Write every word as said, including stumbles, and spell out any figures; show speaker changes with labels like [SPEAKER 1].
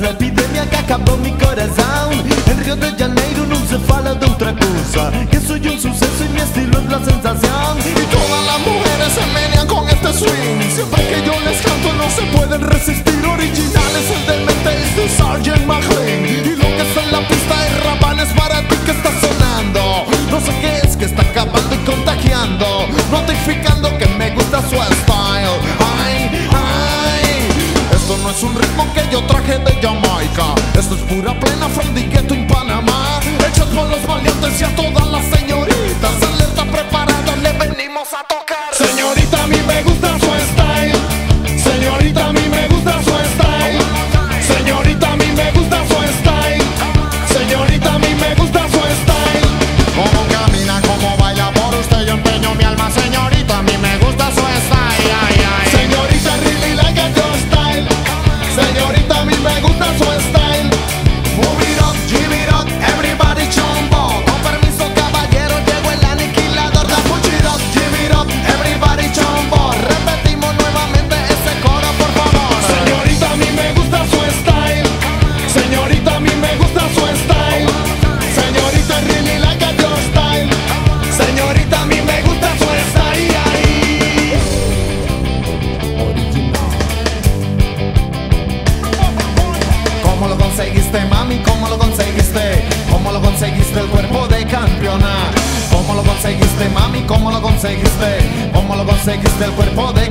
[SPEAKER 1] la epidemia que acabó mi corazón. En Río de Janeiro no se fala de otra cosa, que soy un suceso y mi estilo es la sensación.
[SPEAKER 2] Y todas las mujeres se menean con este swing. Siempre que yo les canto no se pueden resistir. Originales, el demente es de Sergeant McLean. Y lo que está en la pista es Rabanes para ti que está sonando. No sé qué es que está acabando y contagiando, notificando que me gusta su style. Ay, ay, esto no es un ritmo que yo traje de Jamaica. Esto es pura plena from the ghetto en Panamá. Hechos por los valientes y a todas las señoritas. Alerta preparada, le venimos a tocar. Señorita, a mí me gusta su style. Señorita, a mí me gusta su style. Señorita, a mí me gusta su style. Señorita, a mí me gusta su style. Como camina, como baila, por usted yo empeño mi alma. Señorita, a mí me gusta su style. Ay, ay. Señorita, I really like your style. Señorita, a mí me gusta su style. Move it up, give it up, everybody jumbo.
[SPEAKER 1] Con permiso caballero, llegó el aniquilador. Da push it up, give it up, everybody jumbo. Repetimos nuevamente ese coro, por favor.
[SPEAKER 2] Señorita, a mí me gusta su style. Señorita, a mí me gusta su style. Señorita, I really like your style. Señorita, a mí me gusta su style.
[SPEAKER 1] ¿Cómo lo conseguiste, mami? ¿Cómo lo conseguiste? ¿Cómo lo conseguiste el cuerpo de campeona? ¿Cómo lo conseguiste, mami? ¿Cómo lo conseguiste? ¿Cómo lo conseguiste el cuerpo de